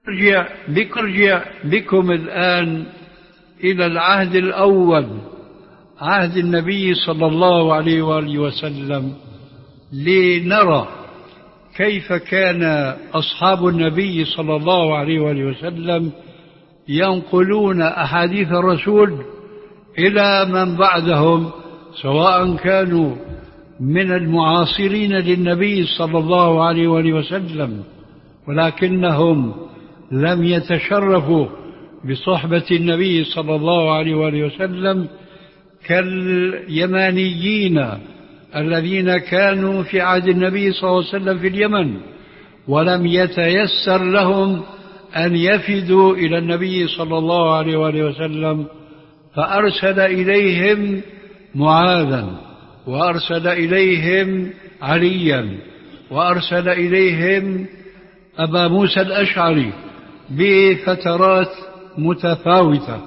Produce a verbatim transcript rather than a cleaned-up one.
ارجع بك ارجع بكم الآن إلى العهد الأول، عهد النبي صلى الله عليه وآله وسلم، لنرى كيف كان أصحاب النبي صلى الله عليه وآله وسلم ينقلون أحاديث الرسول إلى من بعدهم، سواء كانوا من المعاصرين للنبي صلى الله عليه وآله وسلم، ولكنهم لم يتشرفوا بصحبة النبي صلى الله عليه وآله وسلم كاليمانيين الذين كانوا في عهد النبي صلى الله عليه وسلم في اليمن، ولم يتيسر لهم أن يفدوا إلى النبي صلى الله عليه وآله وسلم، فأرسل إليهم معاذا، وأرسل إليهم عليا، وأرسل إليهم أبا موسى الأشعري بفترات متفاوتة.